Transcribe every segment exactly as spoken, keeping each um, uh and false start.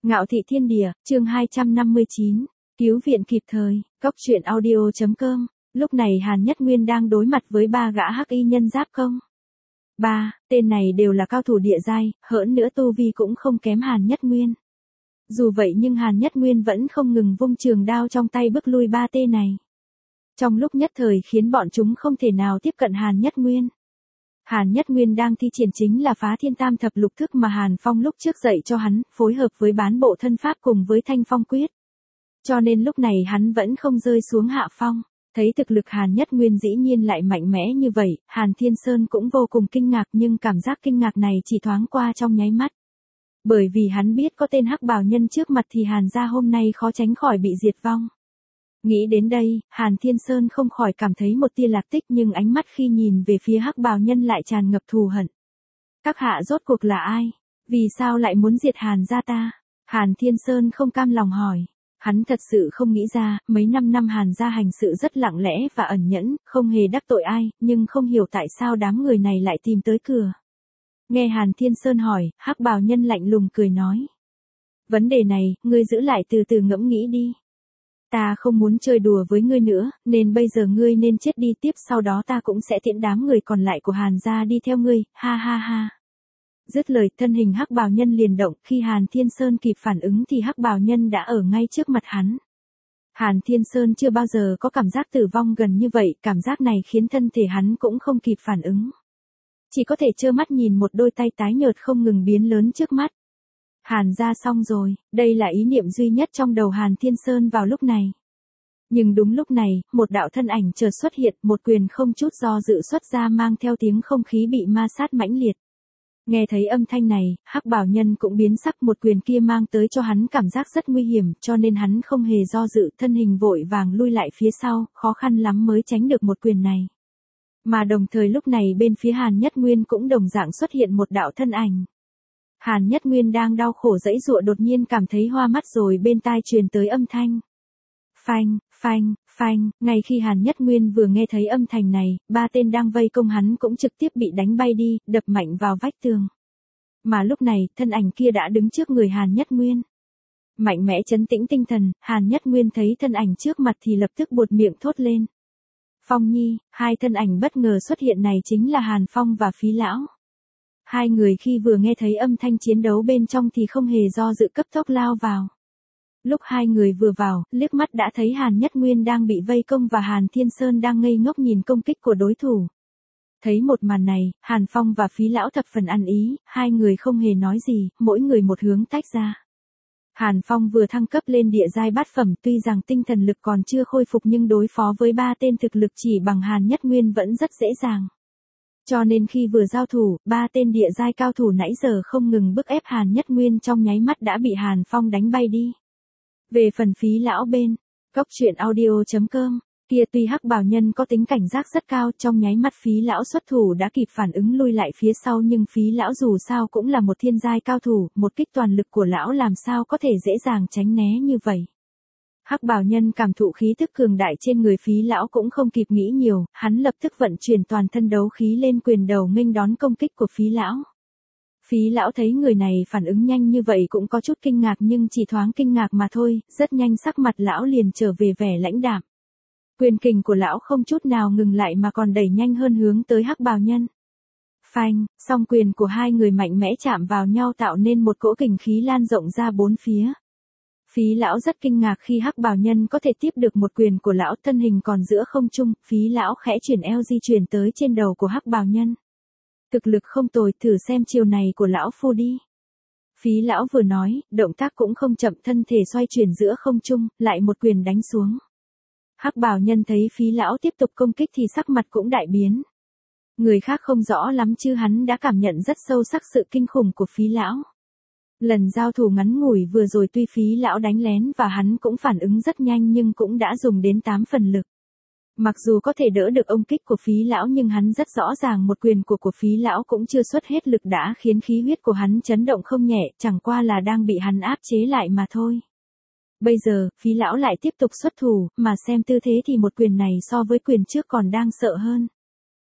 Ngạo thị thiên địa, chương hai trăm năm mươi chín, cứu viện kịp thời, cốc truyện audio chấm com. Lúc này Hàn Nhất Nguyên đang đối mặt với ba gã hắc y nhân giáp công. Ba, tên này đều là cao thủ địa giai, hỡn nữa tu vi cũng không kém Hàn Nhất Nguyên. Dù vậy nhưng Hàn Nhất Nguyên vẫn không ngừng vung trường đao trong tay bức lui ba tên này. Trong lúc nhất thời khiến bọn chúng không thể nào tiếp cận Hàn Nhất Nguyên. Hàn Nhất Nguyên đang thi triển chính là phá thiên tam thập lục thức mà Hàn Phong lúc trước dạy cho hắn, phối hợp với bán bộ thân pháp cùng với thanh phong quyết. Cho nên lúc này hắn vẫn không rơi xuống hạ phong. Thấy thực lực Hàn Nhất Nguyên dĩ nhiên lại mạnh mẽ như vậy, Hàn Thiên Sơn cũng vô cùng kinh ngạc, nhưng cảm giác kinh ngạc này chỉ thoáng qua trong nháy mắt. Bởi vì hắn biết có tên hắc bào nhân trước mặt thì Hàn gia hôm nay khó tránh khỏi bị diệt vong. Nghĩ đến đây, Hàn Thiên Sơn không khỏi cảm thấy một tia lạc tích, nhưng ánh mắt khi nhìn về phía hắc bào nhân lại tràn ngập thù hận. Các hạ rốt cuộc là ai? Vì sao lại muốn diệt Hàn gia ta? Hàn Thiên Sơn không cam lòng hỏi. Hắn thật sự không nghĩ ra, mấy năm năm Hàn gia hành sự rất lặng lẽ và ẩn nhẫn, không hề đắc tội ai, nhưng không hiểu tại sao đám người này lại tìm tới cửa. Nghe Hàn Thiên Sơn hỏi, hắc bào nhân lạnh lùng cười nói. Vấn đề này, ngươi giữ lại từ từ ngẫm nghĩ đi. Ta không muốn chơi đùa với ngươi nữa, nên bây giờ ngươi nên chết đi, tiếp sau đó ta cũng sẽ tiễn đám người còn lại của Hàn gia đi theo ngươi, ha ha ha. Dứt lời, thân hình hắc bào nhân liền động, khi Hàn Thiên Sơn kịp phản ứng thì hắc bào nhân đã ở ngay trước mặt hắn. Hàn Thiên Sơn chưa bao giờ có cảm giác tử vong gần như vậy, cảm giác này khiến thân thể hắn cũng không kịp phản ứng. Chỉ có thể trơ mắt nhìn một đôi tay tái nhợt không ngừng biến lớn trước mắt. Hàn gia xong rồi, đây là ý niệm duy nhất trong đầu Hàn Thiên Sơn vào lúc này. Nhưng đúng lúc này, một đạo thân ảnh chợt xuất hiện, một quyền không chút do dự xuất ra mang theo tiếng không khí bị ma sát mãnh liệt. Nghe thấy âm thanh này, hắc bào nhân cũng biến sắc, một quyền kia mang tới cho hắn cảm giác rất nguy hiểm, cho nên hắn không hề do dự, thân hình vội vàng lui lại phía sau, khó khăn lắm mới tránh được một quyền này. Mà đồng thời lúc này bên phía Hàn Nhất Nguyên cũng đồng dạng xuất hiện một đạo thân ảnh. Hàn Nhất Nguyên đang đau khổ giãy giụa đột nhiên cảm thấy hoa mắt rồi bên tai truyền tới âm thanh. Phanh, phanh, phanh, ngay khi Hàn Nhất Nguyên vừa nghe thấy âm thanh này, ba tên đang vây công hắn cũng trực tiếp bị đánh bay đi, đập mạnh vào vách tường. Mà lúc này, thân ảnh kia đã đứng trước người Hàn Nhất Nguyên. Mạnh mẽ trấn tĩnh tinh thần, Hàn Nhất Nguyên thấy thân ảnh trước mặt thì lập tức buột miệng thốt lên. Phong Nhi, hai thân ảnh bất ngờ xuất hiện này chính là Hàn Phong và Phí Lão. Hai người khi vừa nghe thấy âm thanh chiến đấu bên trong thì không hề do dự cấp tốc lao vào. Lúc hai người vừa vào, liếc mắt đã thấy Hàn Nhất Nguyên đang bị vây công và Hàn Thiên Sơn đang ngây ngốc nhìn công kích của đối thủ. Thấy một màn này, Hàn Phong và Phí Lão thập phần ăn ý, hai người không hề nói gì, mỗi người một hướng tách ra. Hàn Phong vừa thăng cấp lên địa giai bát phẩm, tuy rằng tinh thần lực còn chưa khôi phục nhưng đối phó với ba tên thực lực chỉ bằng Hàn Nhất Nguyên vẫn rất dễ dàng. Cho nên khi vừa giao thủ, ba tên địa giai cao thủ nãy giờ không ngừng bức ép Hàn Nhất Nguyên trong nháy mắt đã bị Hàn Phong đánh bay đi. Về phần Phí Lão bên, cốc truyện audio chấm com, kia tuy hắc bào nhân có tính cảnh giác rất cao, trong nháy mắt Phí Lão xuất thủ đã kịp phản ứng lui lại phía sau, nhưng Phí Lão dù sao cũng là một thiên giai cao thủ, một kích toàn lực của lão làm sao có thể dễ dàng tránh né như vậy. Hắc bào nhân cảm thụ khí tức cường đại trên người Phí Lão cũng không kịp nghĩ nhiều, hắn lập tức vận chuyển toàn thân đấu khí lên quyền đầu nghênh đón công kích của Phí Lão. Phí Lão thấy người này phản ứng nhanh như vậy cũng có chút kinh ngạc, nhưng chỉ thoáng kinh ngạc mà thôi, rất nhanh sắc mặt lão liền trở về vẻ lãnh đạm. Quyền kình của lão không chút nào ngừng lại mà còn đẩy nhanh hơn hướng tới hắc bào nhân. Phanh, song quyền của hai người mạnh mẽ chạm vào nhau tạo nên một cỗ kình khí lan rộng ra bốn phía. Phí Lão rất kinh ngạc khi hắc bào nhân có thể tiếp được một quyền của lão, thân hình còn giữa không trung, Phí Lão khẽ chuyển eo di chuyển tới trên đầu của hắc bào nhân. Thực lực không tồi, thử xem chiều này của lão phu đi. Phí Lão vừa nói, động tác cũng không chậm, thân thể xoay chuyển giữa không trung, lại một quyền đánh xuống. Hắc bào nhân thấy Phí Lão tiếp tục công kích thì sắc mặt cũng đại biến. Người khác không rõ lắm chứ hắn đã cảm nhận rất sâu sắc sự kinh khủng của Phí Lão. Lần giao thủ ngắn ngủi vừa rồi tuy Phí Lão đánh lén và hắn cũng phản ứng rất nhanh nhưng cũng đã dùng đến tám phần lực. Mặc dù có thể đỡ được ông kích của Phí Lão nhưng hắn rất rõ ràng một quyền của của Phí Lão cũng chưa xuất hết lực đã khiến khí huyết của hắn chấn động không nhẹ, chẳng qua là đang bị hắn áp chế lại mà thôi. Bây giờ, Phí Lão lại tiếp tục xuất thủ, mà xem tư thế thì một quyền này so với quyền trước còn đang sợ hơn.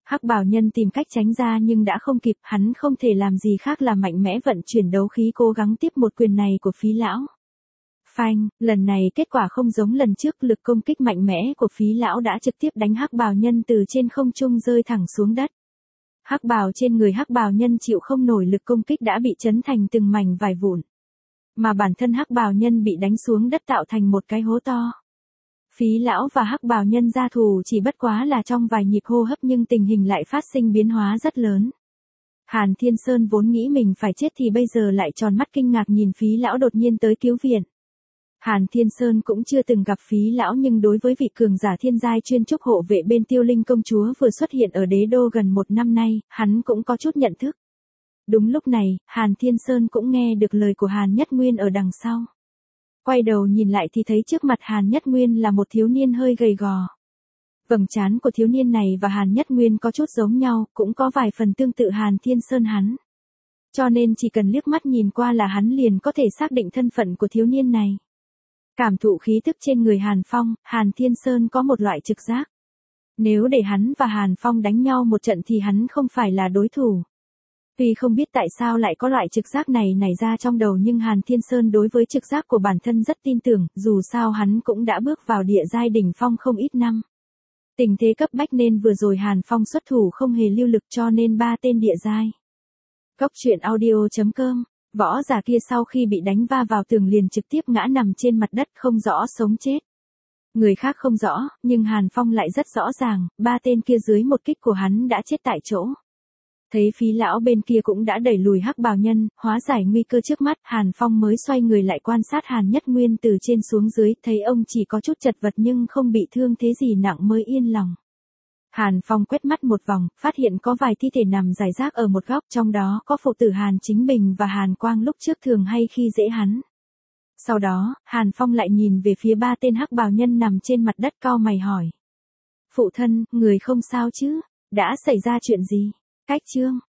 Hắc bào nhân tìm cách tránh ra nhưng đã không kịp, hắn không thể làm gì khác là mạnh mẽ vận chuyển đấu khí cố gắng tiếp một quyền này của Phí lão. Phanh, lần này kết quả không giống lần trước, lực công kích mạnh mẽ của Phí lão đã trực tiếp đánh hắc bào nhân từ trên không trung rơi thẳng xuống đất. Hắc bào trên người hắc bào nhân chịu không nổi lực công kích đã bị chấn thành từng mảnh vải vụn. Mà bản thân hắc bào nhân bị đánh xuống đất tạo thành một cái hố to. Phí lão và hắc bào nhân gia thù chỉ bất quá là trong vài nhịp hô hấp nhưng tình hình lại phát sinh biến hóa rất lớn. Hàn Thiên Sơn vốn nghĩ mình phải chết thì bây giờ lại tròn mắt kinh ngạc nhìn Phí lão đột nhiên tới cứu viện. Hàn Thiên Sơn cũng chưa từng gặp Phí lão nhưng đối với vị cường giả thiên giai chuyên trúc hộ vệ bên Tiêu Linh công chúa vừa xuất hiện ở đế đô gần một năm nay, hắn cũng có chút nhận thức. Đúng lúc này, Hàn Thiên Sơn cũng nghe được lời của Hàn Nhất Nguyên ở đằng sau. Quay đầu nhìn lại thì thấy trước mặt Hàn Nhất Nguyên là một thiếu niên hơi gầy gò. Vầng trán của thiếu niên này và Hàn Nhất Nguyên có chút giống nhau, cũng có vài phần tương tự Hàn Thiên Sơn hắn. Cho nên chỉ cần liếc mắt nhìn qua là hắn liền có thể xác định thân phận của thiếu niên này. Cảm thụ khí tức trên người Hàn Phong, Hàn Thiên Sơn có một loại trực giác. Nếu để hắn và Hàn Phong đánh nhau một trận thì hắn không phải là đối thủ. Tuy không biết tại sao lại có loại trực giác này nảy ra trong đầu nhưng Hàn Thiên Sơn đối với trực giác của bản thân rất tin tưởng, dù sao hắn cũng đã bước vào địa giai đỉnh phong không ít năm. Tình thế cấp bách nên vừa rồi Hàn Phong xuất thủ không hề lưu lực cho nên ba tên địa giai. Góc truyện audio chấm com, võ giả kia sau khi bị đánh va vào tường liền trực tiếp ngã nằm trên mặt đất không rõ sống chết. Người khác không rõ, nhưng Hàn Phong lại rất rõ ràng, ba tên kia dưới một kích của hắn đã chết tại chỗ. Thấy Phí lão bên kia cũng đã đẩy lùi hắc bào nhân, hóa giải nguy cơ trước mắt, Hàn Phong mới xoay người lại quan sát Hàn Nhất Nguyên từ trên xuống dưới, thấy ông chỉ có chút chật vật nhưng không bị thương thế gì nặng mới yên lòng. Hàn Phong quét mắt một vòng, phát hiện có vài thi thể nằm rải rác ở một góc, trong đó có phụ tử Hàn Chính Bình và Hàn Quang lúc trước thường hay khi dễ hắn. Sau đó, Hàn Phong lại nhìn về phía ba tên hắc bào nhân nằm trên mặt đất cau mày hỏi. Phụ thân, người không sao chứ? Đã xảy ra chuyện gì? Cách chương